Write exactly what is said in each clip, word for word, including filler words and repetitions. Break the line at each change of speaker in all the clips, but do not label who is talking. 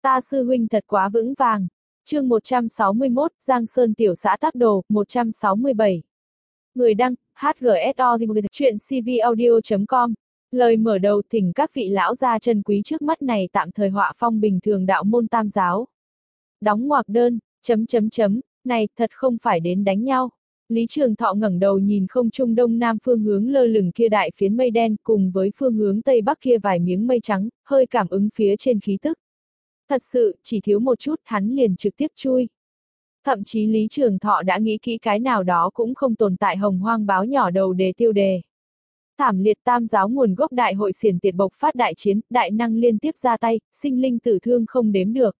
Ta sư huynh thật quá vững vàng. Chương một trăm sáu mươi mốt, Giang Sơn tiểu xã tác đồ, một trăm sáu mươi bảy. Người đăng, hát giê ét o, chuyện c v audio chấm com. Lời mở đầu thỉnh các vị lão gia chân quý trước mắt này tạm thời họa phong bình thường đạo môn tam giáo. Đóng ngoặc đơn, chấm chấm chấm, này, thật không phải đến đánh nhau. Lý Trường Thọ ngẩng đầu nhìn không trung đông nam phương hướng lơ lửng kia đại phiến mây đen cùng với phương hướng tây bắc kia vài miếng mây trắng, hơi cảm ứng phía trên khí tức. Thật sự, chỉ thiếu một chút, hắn liền trực tiếp chui. Thậm chí Lý Trường Thọ đã nghĩ kỹ cái nào đó cũng không tồn tại hồng hoang báo nhỏ đầu đề tiêu đề. Thảm liệt tam giáo nguồn gốc đại hội xiển tiệt bộc phát đại chiến, đại năng liên tiếp ra tay, sinh linh tử thương không đếm được.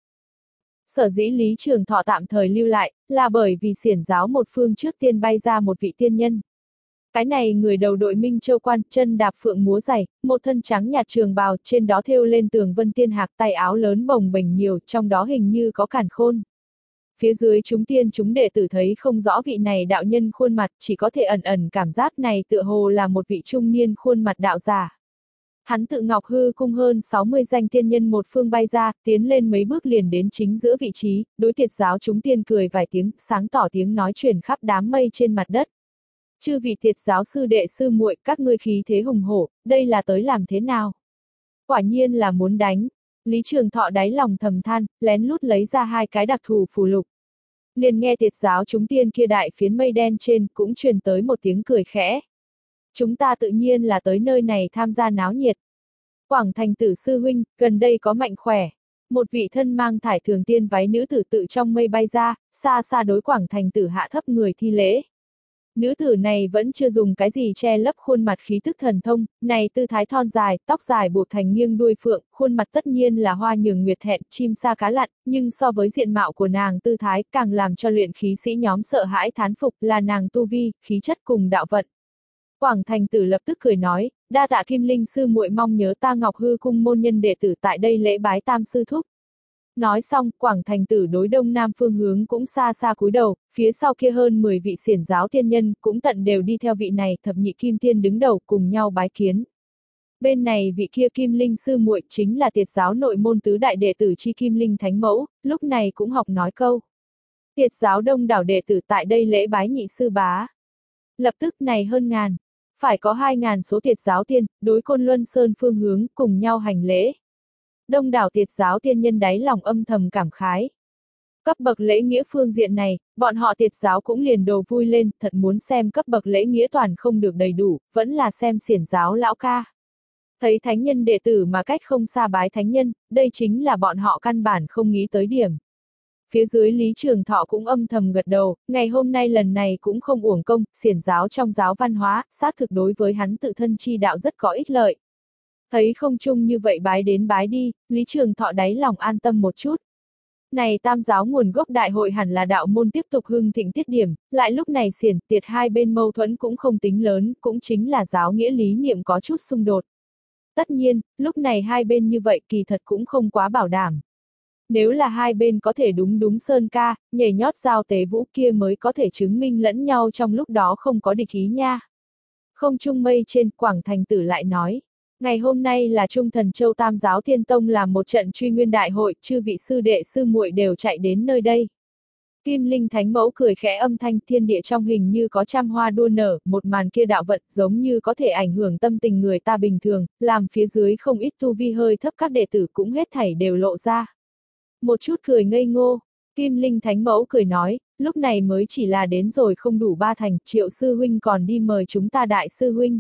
Sở dĩ Lý Trường Thọ tạm thời lưu lại, là bởi vì xiển giáo một phương trước tiên bay ra một vị tiên nhân. Cái này người đầu đội Minh Châu quan, chân đạp phượng múa giày, một thân trắng nhạt trường bào, trên đó thêu lên tường vân tiên hạc, tay áo lớn bồng bềnh nhiều, trong đó hình như có càn khôn. Phía dưới chúng tiên chúng đệ tử thấy không rõ vị này đạo nhân khuôn mặt, chỉ có thể ẩn ẩn cảm giác này tựa hồ là một vị trung niên khuôn mặt đạo giả. Hắn tự Ngọc Hư cung hơn sáu mươi danh tiên nhân một phương bay ra, tiến lên mấy bước liền đến chính giữa vị trí, đối tiệt giáo chúng tiên cười vài tiếng, sáng tỏ tiếng nói truyền khắp đám mây trên mặt đất. Chư vị tiệt giáo sư đệ sư muội, các ngươi khí thế hùng hổ, đây là tới làm thế nào? Quả nhiên là muốn đánh. Lý Trường Thọ đáy lòng thầm than, lén lút lấy ra hai cái đặc thù phù lục. Liền nghe tiệt giáo chúng tiên kia đại phiến mây đen trên cũng truyền tới một tiếng cười khẽ. Chúng ta tự nhiên là tới nơi này tham gia náo nhiệt. Quảng Thành Tử sư huynh, gần đây có mạnh khỏe. Một vị thân mang thải thường tiên váy nữ tử tự trong mây bay ra, xa xa đối Quảng Thành Tử hạ thấp người thi lễ. Nữ tử này vẫn chưa dùng cái gì che lấp khuôn mặt khí thức thần thông, này tư thái thon dài, tóc dài buộc thành nghiêng đuôi phượng, khuôn mặt tất nhiên là hoa nhường nguyệt thẹn, chim sa cá lặn, nhưng so với diện mạo của nàng tư thái càng làm cho luyện khí sĩ nhóm sợ hãi thán phục là nàng tu vi, khí chất cùng đạo vận. Quảng Thành Tử lập tức cười nói, đa tạ Kim Linh sư muội mong nhớ ta Ngọc Hư cung môn nhân đệ tử tại đây lễ bái tam sư thúc. Nói xong, Quảng Thành Tử đối đông nam phương hướng cũng xa xa cúi đầu, phía sau kia hơn mười vị xiển giáo tiên nhân cũng tận đều đi theo vị này thập nhị kim tiên đứng đầu cùng nhau bái kiến. Bên này vị kia Kim Linh sư muội chính là tiệt giáo nội môn tứ đại đệ tử chi Kim Linh Thánh Mẫu, lúc này cũng học nói câu. Tiệt giáo đông đảo đệ tử tại đây lễ bái nhị sư bá. Lập tức này hơn ngàn, phải có hai ngàn số tiệt giáo tiên, đối Côn Luân Sơn phương hướng cùng nhau hành lễ. Đông đảo tiệt giáo tiên nhân đáy lòng âm thầm cảm khái. Cấp bậc lễ nghĩa phương diện này, bọn họ tiệt giáo cũng liền đồ vui lên, thật muốn xem cấp bậc lễ nghĩa toàn không được đầy đủ, vẫn là xem xiển giáo lão ca. Thấy thánh nhân đệ tử mà cách không xa bái thánh nhân, đây chính là bọn họ căn bản không nghĩ tới điểm. Phía dưới Lý Trường Thọ cũng âm thầm gật đầu, ngày hôm nay lần này cũng không uổng công, xiển giáo trong giáo văn hóa, xác thực đối với hắn tự thân chi đạo rất có ích lợi. Thấy không chung như vậy bái đến bái đi, Lý Trường Thọ đáy lòng an tâm một chút. Này tam giáo nguồn gốc đại hội hẳn là đạo môn tiếp tục hưng thịnh tiết điểm, lại lúc này xiển tiệt hai bên mâu thuẫn cũng không tính lớn, cũng chính là giáo nghĩa lý niệm có chút xung đột. Tất nhiên, lúc này hai bên như vậy kỳ thật cũng không quá bảo đảm. Nếu là hai bên có thể đúng đúng sơn ca, nhảy nhót giao tế vũ kia mới có thể chứng minh lẫn nhau trong lúc đó không có địch ý nha. Không trung mây trên, Quảng Thành Tử lại nói. Ngày hôm nay là Trung Thần Châu Tam Giáo Thiên Tông làm một trận truy nguyên đại hội, chư vị sư đệ sư muội đều chạy đến nơi đây. Kim Linh Thánh Mẫu cười khẽ âm thanh, thiên địa trong hình như có trăm hoa đua nở, một màn kia đạo vận giống như có thể ảnh hưởng tâm tình người ta bình thường, làm phía dưới không ít tu vi hơi thấp các đệ tử cũng hết thảy đều lộ ra. Một chút cười ngây ngô, Kim Linh Thánh Mẫu cười nói, lúc này mới chỉ là đến rồi không đủ ba thành, Triệu sư huynh còn đi mời chúng ta đại sư huynh.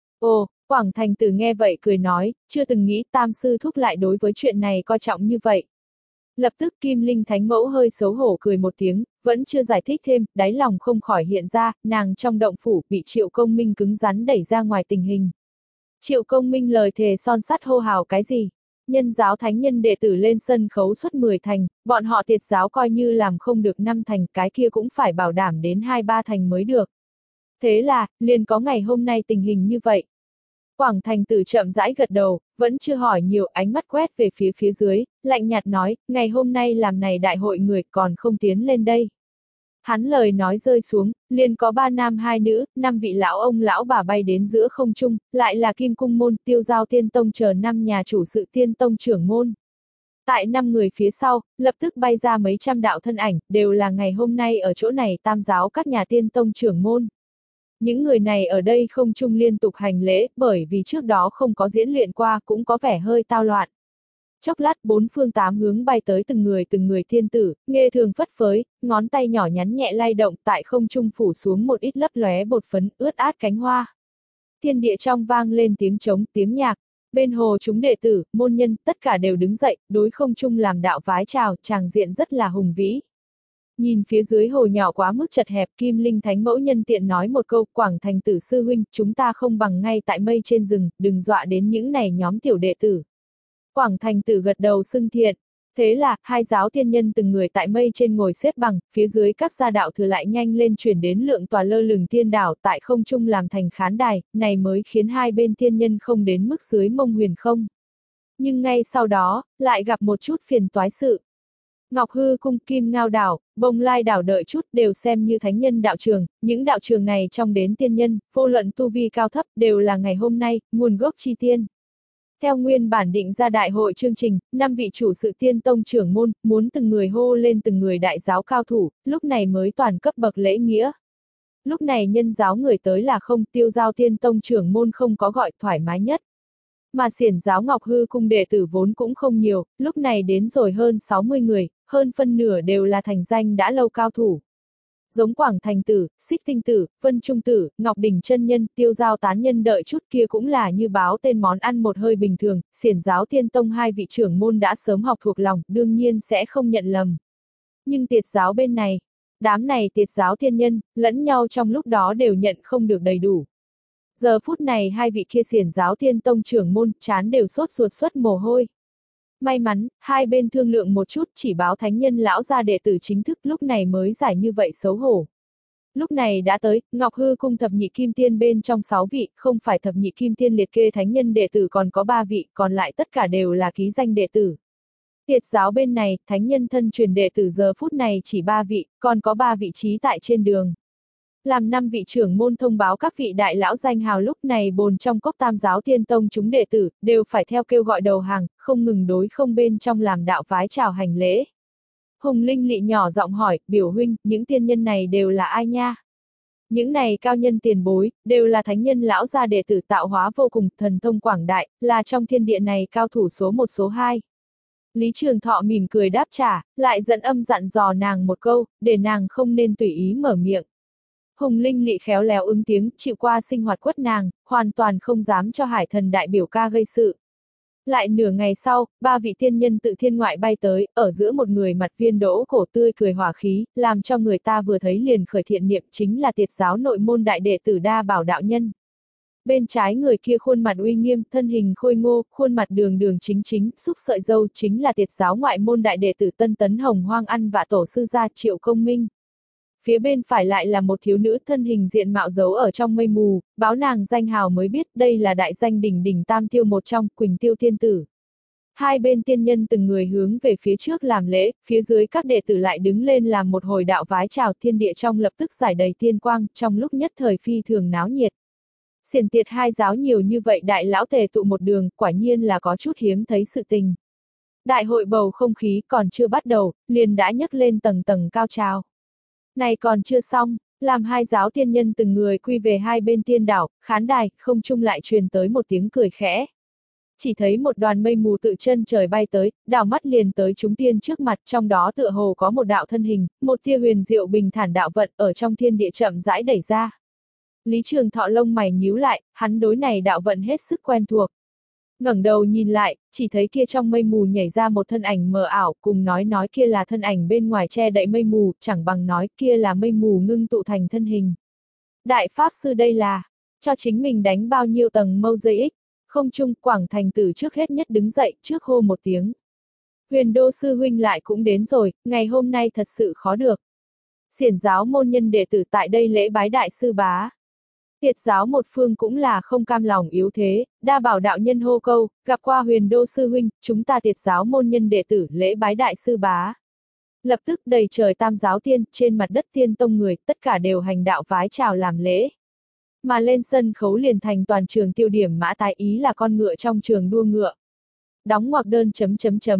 Ồ, Quảng Thành Tử nghe vậy cười nói, chưa từng nghĩ tam sư thúc lại đối với chuyện này coi trọng như vậy. Lập tức Kim Linh Thánh Mẫu hơi xấu hổ cười một tiếng, vẫn chưa giải thích thêm, đáy lòng không khỏi hiện ra, nàng trong động phủ bị Triệu Công Minh cứng rắn đẩy ra ngoài tình hình. Triệu Công Minh lời thề son sắt hô hào cái gì? Nhân giáo thánh nhân đệ tử lên sân khấu suốt mười thành, bọn họ tiệt giáo coi như làm không được năm thành, cái kia cũng phải bảo đảm đến hai ba thành mới được. Thế là, liền có ngày hôm nay tình hình như vậy. Quảng Thành Tử chậm rãi gật đầu, vẫn chưa hỏi nhiều, ánh mắt quét về phía phía dưới, lạnh nhạt nói, ngày hôm nay làm này đại hội người còn không tiến lên đây. Hắn lời nói rơi xuống, liền có ba nam hai nữ, năm vị lão ông lão bà bay đến giữa không trung, lại là Kim Cung môn, Tiêu Giao Tiên Tông chờ năm nhà chủ sự Tiên Tông trưởng môn. Tại năm người phía sau, lập tức bay ra mấy trăm đạo thân ảnh, đều là ngày hôm nay ở chỗ này tam giáo các nhà tiên tông trưởng môn. Những người này ở đây không chung liên tục hành lễ, bởi vì trước đó không có diễn luyện qua cũng có vẻ hơi tao loạn. Chốc lát bốn phương tám hướng bay tới từng người từng người thiên tử, nghê thường phất phới, ngón tay nhỏ nhắn nhẹ lay động tại không trung phủ xuống một ít lấp lóe bột phấn ướt át cánh hoa. Thiên địa trong vang lên tiếng trống, tiếng nhạc, bên hồ chúng đệ tử, môn nhân, tất cả đều đứng dậy, đối không trung làm đạo vái chào, tràng diện rất là hùng vĩ. Nhìn phía dưới hồ nhỏ quá mức chật hẹp, Kim Linh Thánh Mẫu nhân tiện nói một câu, Quảng Thành Tử sư huynh, chúng ta không bằng ngay tại mây trên rừng, đừng dọa đến những này nhóm tiểu đệ tử. Quảng Thành Tử gật đầu xưng thiện. Thế là, hai giáo tiên nhân từng người tại mây trên ngồi xếp bằng, phía dưới các gia đạo thừa lại nhanh lên chuyển đến lượng tòa lơ lửng tiên đảo tại không trung làm thành khán đài, này mới khiến hai bên tiên nhân không đến mức dưới mông huyền không. Nhưng ngay sau đó, lại gặp một chút phiền toái sự. Ngọc Hư Cung, Kim Ngao Đảo, Bồng Lai Đảo đợi chút đều xem như thánh nhân đạo trường, những đạo trường này trong đến tiên nhân, vô luận tu vi cao thấp đều là ngày hôm nay, nguồn gốc chi tiên. Theo nguyên bản định ra đại hội chương trình, năm vị chủ sự tiên tông trưởng môn, muốn từng người hô lên từng người đại giáo cao thủ, lúc này mới toàn cấp bậc lễ nghĩa. Lúc này nhân giáo người tới là không, Tiêu Giao tiên tông trưởng môn không có gọi thoải mái nhất. Mà xiển giáo Ngọc Hư Cung đệ tử vốn cũng không nhiều, lúc này đến rồi hơn sáu mươi người, hơn phân nửa đều là thành danh đã lâu cao thủ. Giống Quảng Thành Tử, Xích Tinh Tử, Vân Trung Tử, Ngọc Đỉnh chân nhân, Tiêu Giao tán nhân đợi chút kia cũng là như báo tên món ăn một hơi bình thường, xiển giáo Thiên Tông hai vị trưởng môn đã sớm học thuộc lòng, đương nhiên sẽ không nhận lầm. Nhưng tiệt giáo bên này, đám này tiệt giáo thiên nhân, lẫn nhau trong lúc đó đều nhận không được đầy đủ. Giờ phút này hai vị kia xiển giáo Thiên Tông trưởng môn, chán đều sốt ruột xuất mồ hôi. May mắn, hai bên thương lượng một chút chỉ báo thánh nhân lão gia đệ tử chính thức lúc này mới giải như vậy xấu hổ. Lúc này đã tới, Ngọc Hư Cung thập nhị kim tiên bên trong sáu vị, không phải thập nhị kim tiên liệt kê thánh nhân đệ tử còn có ba vị, còn lại tất cả đều là ký danh đệ tử. Tiệt giáo bên này, thánh nhân thân truyền đệ tử giờ phút này chỉ ba vị, còn có ba vị trí tại trên đường. Làm năm vị trưởng môn thông báo các vị đại lão danh hào lúc này bồn trong cốc tam giáo tiên tông chúng đệ tử, đều phải theo kêu gọi đầu hàng, không ngừng đối không bên trong làm đạo vái chào hành lễ. Hùng Linh Lị nhỏ giọng hỏi, biểu huynh, những tiên nhân này đều là ai nha? Những này cao nhân tiền bối, đều là thánh nhân lão gia đệ tử tạo hóa vô cùng, thần thông quảng đại, là trong thiên địa này cao thủ số một số hai. Lý Trường Thọ mỉm cười đáp trả, lại dẫn âm dặn dò nàng một câu, để nàng không nên tùy ý mở miệng. Hùng Linh Lị khéo léo ứng tiếng, chịu qua sinh hoạt quất nàng, hoàn toàn không dám cho hải thần đại biểu ca gây sự. Lại nửa ngày sau, ba vị tiên nhân tự thiên ngoại bay tới, ở giữa một người mặt viên đỗ cổ tươi cười hỏa khí, làm cho người ta vừa thấy liền khởi thiện niệm chính là tiệt giáo nội môn đại đệ tử Đa Bảo đạo nhân. Bên trái người kia khuôn mặt uy nghiêm, thân hình khôi ngô, khuôn mặt đường đường chính chính, xúc sợi dâu chính là tiệt giáo ngoại môn đại đệ tử Tân Tấn Hồng Hoang Ăn Vạ tổ sư gia Triệu Công Minh. Phía bên phải lại là một thiếu nữ thân hình diện mạo giấu ở trong mây mù, báo nàng danh hào mới biết đây là đại danh đỉnh đỉnh tam tiêu một trong, Quỳnh Tiêu Thiên Tử. Hai bên tiên nhân từng người hướng về phía trước làm lễ, phía dưới các đệ tử lại đứng lên làm một hồi đạo vái chào, thiên địa trong lập tức giải đầy tiên quang, trong lúc nhất thời phi thường náo nhiệt. Xiển tiệt hai giáo nhiều như vậy đại lão tề tụ một đường, quả nhiên là có chút hiếm thấy sự tình. Đại hội bầu không khí còn chưa bắt đầu, liền đã nhấc lên tầng tầng cao trào. Này còn chưa xong, làm hai giáo tiên nhân từng người quy về hai bên tiên đảo, khán đài, không trung lại truyền tới một tiếng cười khẽ. Chỉ thấy một đoàn mây mù tự chân trời bay tới, đảo mắt liền tới chúng tiên trước mặt, trong đó tựa hồ có một đạo thân hình, một tia huyền diệu bình thản đạo vận ở trong thiên địa chậm rãi đẩy ra. Lý Trường Thọ lông mày nhíu lại, hắn đối này đạo vận hết sức quen thuộc. Ngẩng đầu nhìn lại, chỉ thấy kia trong mây mù nhảy ra một thân ảnh mờ ảo, cùng nói nói kia là thân ảnh bên ngoài che đậy mây mù, chẳng bằng nói kia là mây mù ngưng tụ thành thân hình. Đại Pháp Sư đây là, cho chính mình đánh bao nhiêu tầng mâu dây ích, không trung Quảng Thành Tử trước hết nhất đứng dậy, trước hô một tiếng. Huyền Đô Sư Huynh lại cũng đến rồi, ngày hôm nay thật sự khó được. Xiển giáo môn nhân đệ tử tại đây lễ bái đại sư bá. Tiệt giáo một phương cũng là không cam lòng yếu thế, Đa Bảo đạo nhân hô câu, gặp qua Huyền Đô Sư Huynh, chúng ta tiệt giáo môn nhân đệ tử lễ bái đại sư bá. Lập tức đầy trời tam giáo tiên, trên mặt đất tiên tông người, tất cả đều hành đạo vái chào làm lễ. Mà lên sân khấu liền thành toàn trường tiêu điểm mã tái ý là con ngựa trong trường đua ngựa. Đóng ngoặc đơn chấm chấm chấm.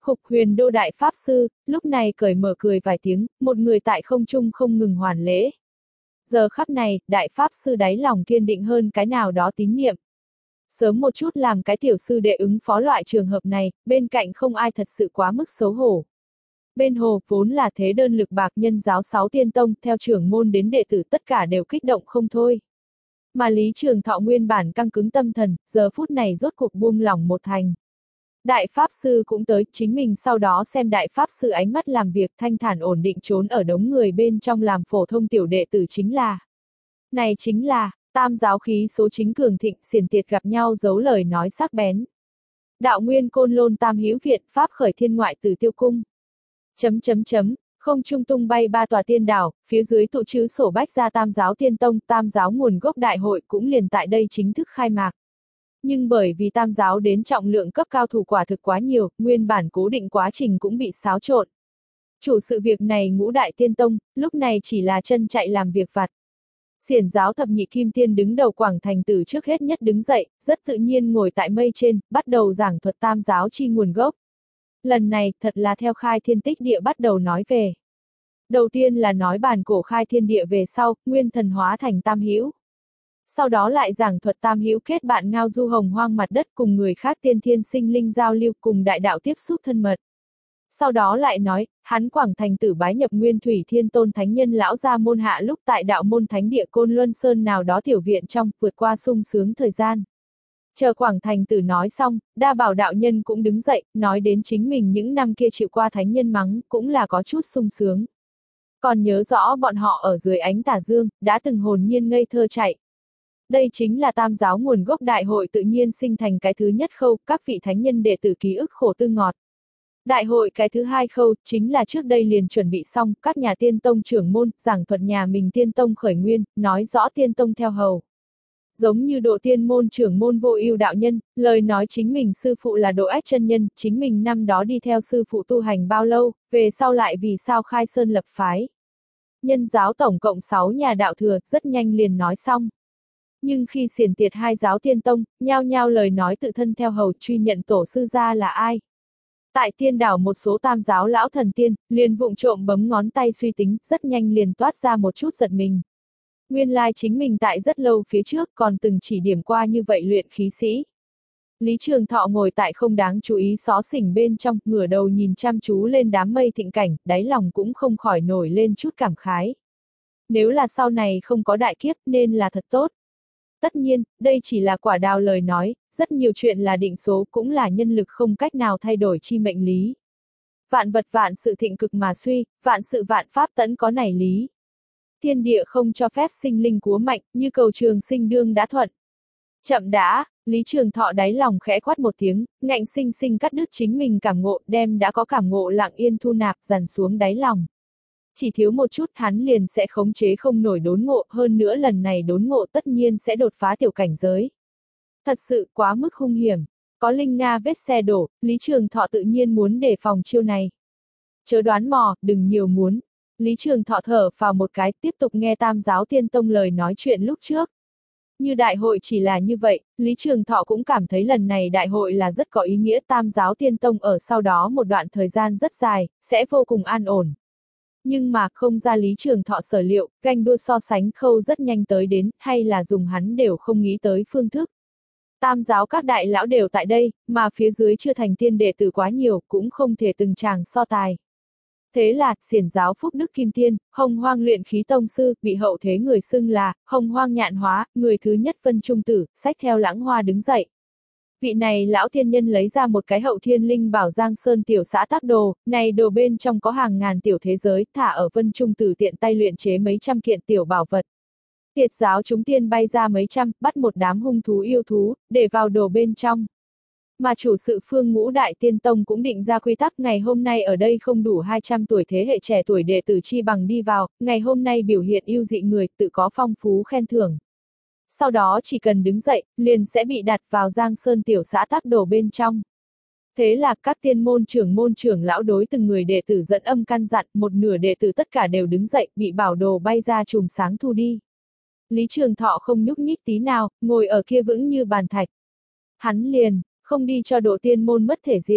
Khục Huyền Đô đại pháp sư, lúc này cởi mở cười vài tiếng, một người tại không trung không ngừng hoàn lễ. Giờ khắc này, đại pháp sư đáy lòng kiên định hơn cái nào đó tín niệm. Sớm một chút làm cái tiểu sư đệ ứng phó loại trường hợp này, bên cạnh không ai thật sự quá mức xấu hổ. Bên hồ, vốn là thế đơn lực bạc nhân giáo sáu tiên tông, theo trưởng môn đến đệ tử tất cả đều kích động không thôi. Mà Lý Trường Thọ nguyên bản căng cứng tâm thần, giờ phút này rốt cuộc buông lỏng một thành. Đại Pháp Sư cũng tới, chính mình sau đó xem Đại Pháp Sư ánh mắt làm việc thanh thản ổn định trốn ở đống người bên trong làm phổ thông tiểu đệ tử chính là. Này chính là, tam giáo khí số chính cường thịnh xiển tiệt gặp nhau giấu lời nói sắc bén. Đạo nguyên côn lôn tam hữu viện, Pháp khởi thiên ngoại tử tiêu cung. Chấm chấm chấm, không trung tung bay ba tòa tiên đảo, phía dưới tụ chữ sổ bách ra tam giáo tiên tông, tam giáo nguồn gốc đại hội cũng liền tại đây chính thức khai mạc. Nhưng bởi vì tam giáo đến trọng lượng cấp cao thủ quả thực quá nhiều, nguyên bản cố định quá trình cũng bị xáo trộn. Chủ sự việc này ngũ đại tiên tông, lúc này chỉ là chân chạy làm việc vặt. Xiển giáo thập nhị kim tiên đứng đầu Quảng Thành Tử trước hết nhất đứng dậy, rất tự nhiên ngồi tại mây trên, bắt đầu giảng thuật tam giáo chi nguồn gốc. Lần này, thật là theo khai thiên tích địa bắt đầu nói về. Đầu tiên là nói bản cổ khai thiên địa về sau, nguyên thần hóa thành tam hữu. Sau đó lại giảng thuật tam hữu kết bạn ngao du hồng hoang mặt đất cùng người khác tiên thiên sinh linh giao lưu cùng đại đạo tiếp xúc thân mật. Sau đó lại nói, hắn Quảng Thành Tử bái nhập Nguyên Thủy Thiên Tôn Thánh Nhân lão gia môn hạ lúc tại đạo môn thánh địa Côn Luân Sơn nào đó tiểu viện trong, vượt qua sung sướng thời gian. Chờ Quảng Thành Tử nói xong, Đa Bảo đạo nhân cũng đứng dậy, nói đến chính mình những năm kia chịu qua thánh nhân mắng, cũng là có chút sung sướng. Còn nhớ rõ bọn họ ở dưới ánh tà dương, đã từng hồn nhiên ngây thơ chạy. Đây chính là tam giáo nguồn gốc đại hội tự nhiên sinh thành cái thứ nhất khâu, các vị thánh nhân đệ tử ký ức khổ tư ngọt. Đại hội cái thứ hai khâu, chính là trước đây liền chuẩn bị xong, các nhà tiên tông trưởng môn, giảng thuật nhà mình tiên tông khởi nguyên, nói rõ tiên tông theo hầu. Giống như Độ Tiên môn trưởng môn Vô Ưu đạo nhân, lời nói chính mình sư phụ là Độ Ách chân nhân, chính mình năm đó đi theo sư phụ tu hành bao lâu, về sau lại vì sao khai sơn lập phái. Nhân giáo tổng cộng sáu nhà đạo thừa, rất nhanh liền nói xong. Nhưng khi xiển tiệt hai giáo tiên tông, nhao nhao lời nói tự thân theo hầu truy nhận tổ sư gia là ai. Tại tiên đảo một số tam giáo lão thần tiên, liền vụng trộm bấm ngón tay suy tính, rất nhanh liền toát ra một chút giật mình. Nguyên lai chính mình tại rất lâu phía trước còn từng chỉ điểm qua như vậy luyện khí sĩ. Lý Trường Thọ ngồi tại không đáng chú ý xó xỉnh bên trong, ngửa đầu nhìn chăm chú lên đám mây thịnh cảnh, đáy lòng cũng không khỏi nổi lên chút cảm khái. Nếu là sau này không có đại kiếp nên là thật tốt. Tất nhiên, đây chỉ là quả đào lời nói, rất nhiều chuyện là định số cũng là nhân lực không cách nào thay đổi chi mệnh lý. Vạn vật vạn sự thịnh cực mà suy, vạn sự vạn pháp tẫn có nảy lý. Thiên địa không cho phép sinh linh cúa mạnh, như cầu trường sinh đương đã thuận. Chậm đã, Lý Trường Thọ đáy lòng khẽ quát một tiếng, ngạnh sinh sinh cắt đứt chính mình cảm ngộ, đem đã có cảm ngộ lặng yên thu nạp dần xuống đáy lòng. Chỉ thiếu một chút hắn liền sẽ khống chế không nổi đốn ngộ, hơn nữa lần này đốn ngộ tất nhiên sẽ đột phá tiểu cảnh giới. Thật sự quá mức hung hiểm, có linh nga vết xe đổ, Lý Trường Thọ tự nhiên muốn đề phòng chiêu này. Chớ đoán mò, đừng nhiều muốn. Lý Trường Thọ thở vào một cái, tiếp tục nghe tam giáo tiên tông lời nói chuyện lúc trước. Như đại hội chỉ là như vậy, Lý Trường Thọ cũng cảm thấy lần này đại hội là rất có ý nghĩa, tam giáo tiên tông ở sau đó một đoạn thời gian rất dài, sẽ vô cùng an ổn. Nhưng mà không ra Lý Trường Thọ sở liệu, ganh đua so sánh khâu rất nhanh tới đến, hay là dùng hắn đều không nghĩ tới phương thức. Tam giáo các đại lão đều tại đây, mà phía dưới chưa thành tiên đệ tử quá nhiều, cũng không thể từng tràng so tài. Thế là, xiển giáo Phúc Đức Kim Tiên, Hồng Hoang luyện khí tông sư, bị hậu thế người xưng là, Hồng Hoang nhạn hóa, người thứ nhất Vân Trung Tử, xách theo lãng hoa đứng dậy. Vị này lão thiên nhân lấy ra một cái hậu thiên linh bảo Giang Sơn tiểu xã tác đồ, này đồ bên trong có hàng ngàn tiểu thế giới, thả ở Vân Trung Tử tiện tay luyện chế mấy trăm kiện tiểu bảo vật. Tiệt giáo chúng tiên bay ra mấy trăm, bắt một đám hung thú yêu thú, để vào đồ bên trong. Mà chủ sự phương ngũ đại tiên tông cũng định ra quy tắc ngày hôm nay ở đây không đủ hai trăm tuổi thế hệ trẻ tuổi đệ tử chi bằng đi vào, ngày hôm nay biểu hiện ưu dị người tự có phong phú khen thưởng. Sau đó chỉ cần đứng dậy, liền sẽ bị đặt vào Giang Sơn tiểu xã tác đồ bên trong. Thế là các tiên môn trưởng môn trưởng lão đối từng người đệ tử dẫn âm căn dặn, một nửa đệ tử tất cả đều đứng dậy, bị bảo đồ bay ra chùm sáng thu đi. Lý Trường Thọ không nhúc nhích tí nào, ngồi ở kia vững như bàn thạch. Hắn liền, không đi cho Độ Tiên môn mất thể diện.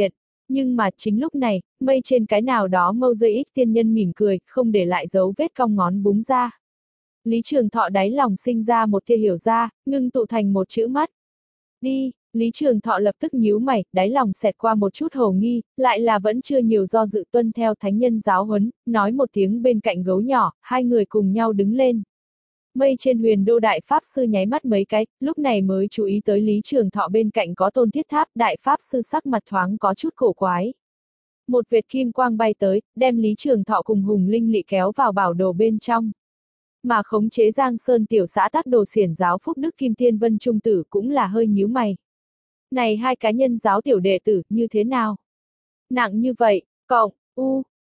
Nhưng mà chính lúc này, mây trên cái nào đó mâu dây ích tiên nhân mỉm cười, không để lại dấu vết cong ngón búng ra. Lý Trường Thọ đáy lòng sinh ra một tia hiểu ra, ngưng tụ thành một chữ mắt. Đi, Lý Trường Thọ lập tức nhíu mày, đáy lòng xẹt qua một chút hồ nghi, lại là vẫn chưa nhiều do dự tuân theo thánh nhân giáo huấn, nói một tiếng bên cạnh gấu nhỏ, hai người cùng nhau đứng lên. Mây trên huyền đô đại pháp sư nháy mắt mấy cái, lúc này mới chú ý tới Lý Trường Thọ bên cạnh có Tôn Thiết Tháp, đại pháp sư sắc mặt thoáng có chút cổ quái. Một vệt kim quang bay tới, đem Lý Trường Thọ cùng Hùng Linh Lị kéo vào bảo đồ bên trong. Mà khống chế Giang Sơn tiểu xã tác đồ xiển giáo Phúc Đức Kim Tiên Vân Trung Tử cũng là hơi nhíu mày. Này hai cá nhân giáo tiểu đệ tử, như thế nào? Nặng như vậy, cộng, u,